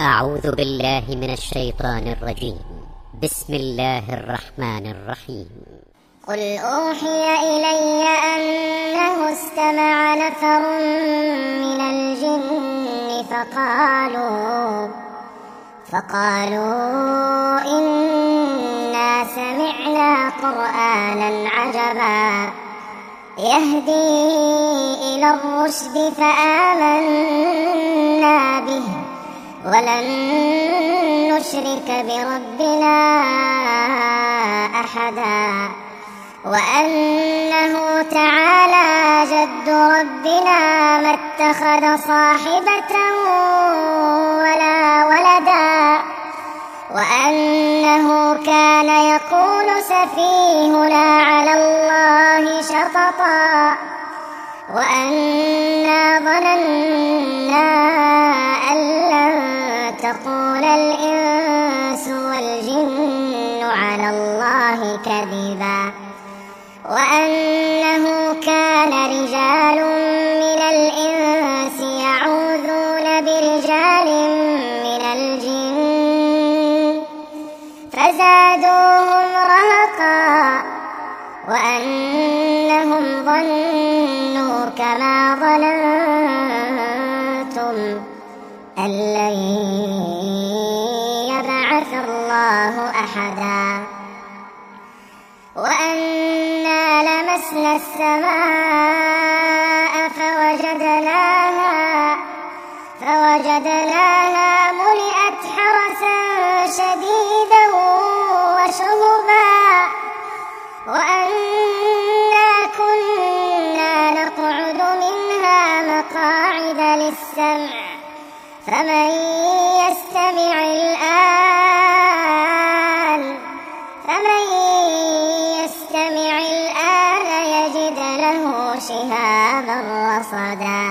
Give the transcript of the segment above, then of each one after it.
أعوذ بالله من الشيطان الرجيم. بسم الله الرحمن الرحيم. قل أوحي إلي أنه استمع نفر من الجن فقالوا إنا سمعنا قرآنا عجبا يهدي إلى الرشد فآمنا به ولن نشرك بربنا أحدا وأنه تعالى جد ربنا ما اتخذ صاحبة ولا ولدا وأنه كان يقول سفيهنا على الله شططا وأنا ظننا أن لن تقول الإنس والجن على الله كذبا وأنه كان رجال من الإنس يعوذون برجال من الجن فزادوهم رهقا وأنهم ظنوا كما ظننتم أن لن يبعث الله أحدا وأنا لمسنا السماء فوجدناها ملئت حرسا شديدا وشهبا وأنا كنا نقعد منها مقاعد للسمع فمن يستمع الآن يجد له شهابا رصدا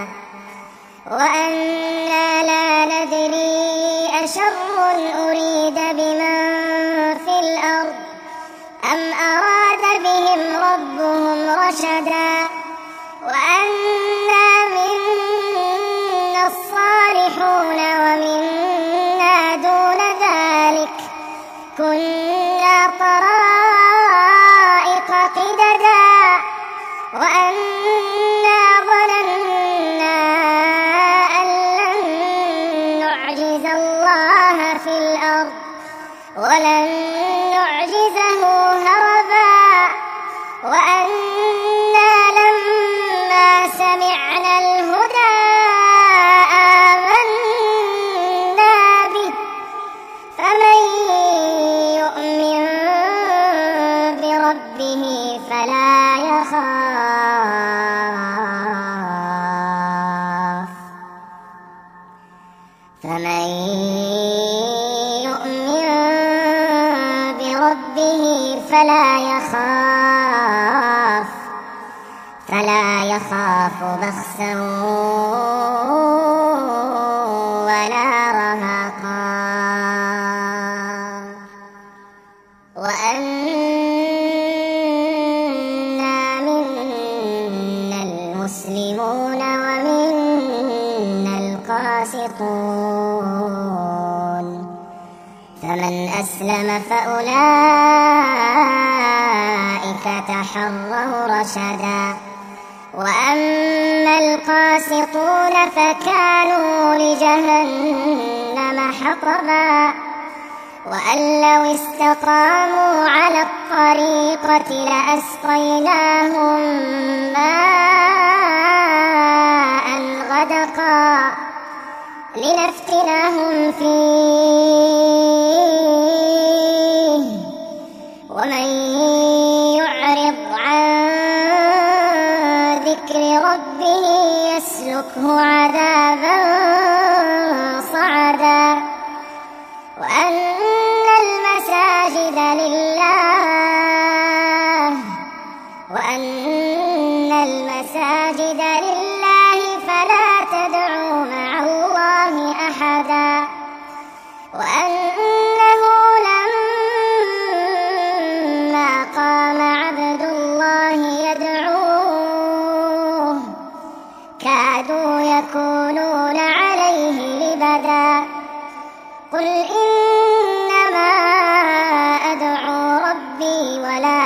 وأنا لا ندري أشر أريد بمن في الأرض أم أراد بهم ربهم رشدا وأنا منا الصالحون ومنا دون ذلك كنا طرائق قددا وأنا ظننا أن لن نعجز الله في الأرض ولن نعجزه هربا وأنا لما سمعنا الهدى آمنا به فمن يؤمن بربه فلا يخاف بخسا ولا رهقا وأنا منا المسلمون ومنا القاسطون فمن أسلم فأولئك تحروا رشدا وأما القاسطون فكانوا لجهنم حطبا وأن لو استقاموا على الطريقة لأسقيناهم ماء غدقا لنفتنهم فيه ومن يعرض عن ذكر ربه يسلكه عذابا صعدا وأن المساجد لله فلا تدعوا مع الله أحدا وأنه لما قام عبد الله يدعوه كادوا يكونون عليه لبدا قل إنما أدعو ربي ولا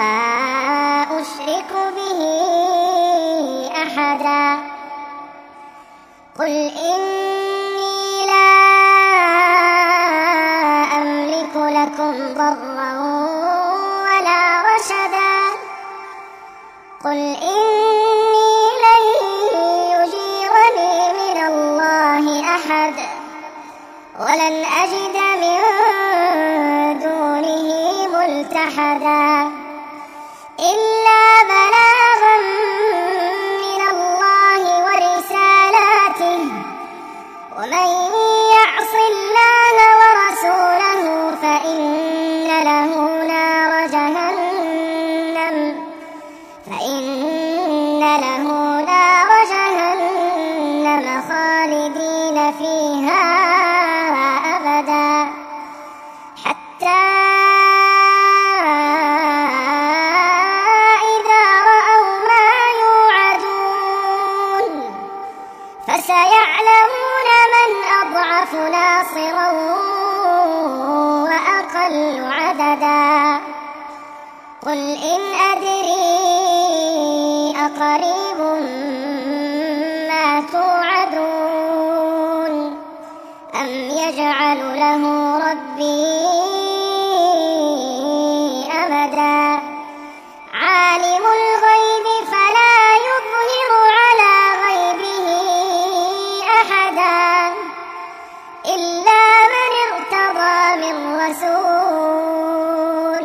أشرك به أحدا قل إني لا أملك لكم ضرا ولا رشدا قل إني لن يجيرني من الله أحد ولن أجد من دونه ملتحدا إلا بلاغا من الله ورسالاته ومن يعص الله ورسوله فإن له نار جهنم خالدين فيها أبدا حتى إذا رأوا ما يوعدون فسيعلمون من أضعف ناصرا وأقل عددا قل إن أدري أقريب ما توعدون أم يجعل له ربي أمدا عالم الغيب فلا يظهر على غيبه أحدا إلا من ارتضى من رسول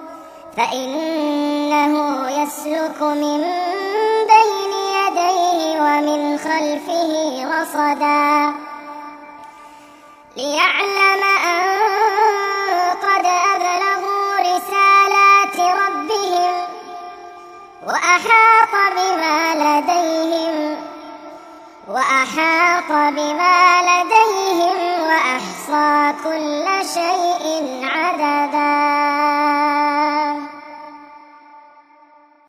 فإنه يسلك من بين يديه ومن خلفه رصدا ليعلم أن قد أبلغوا رسالات ربهم وأحاط بما لديهم وأحصى كل شيء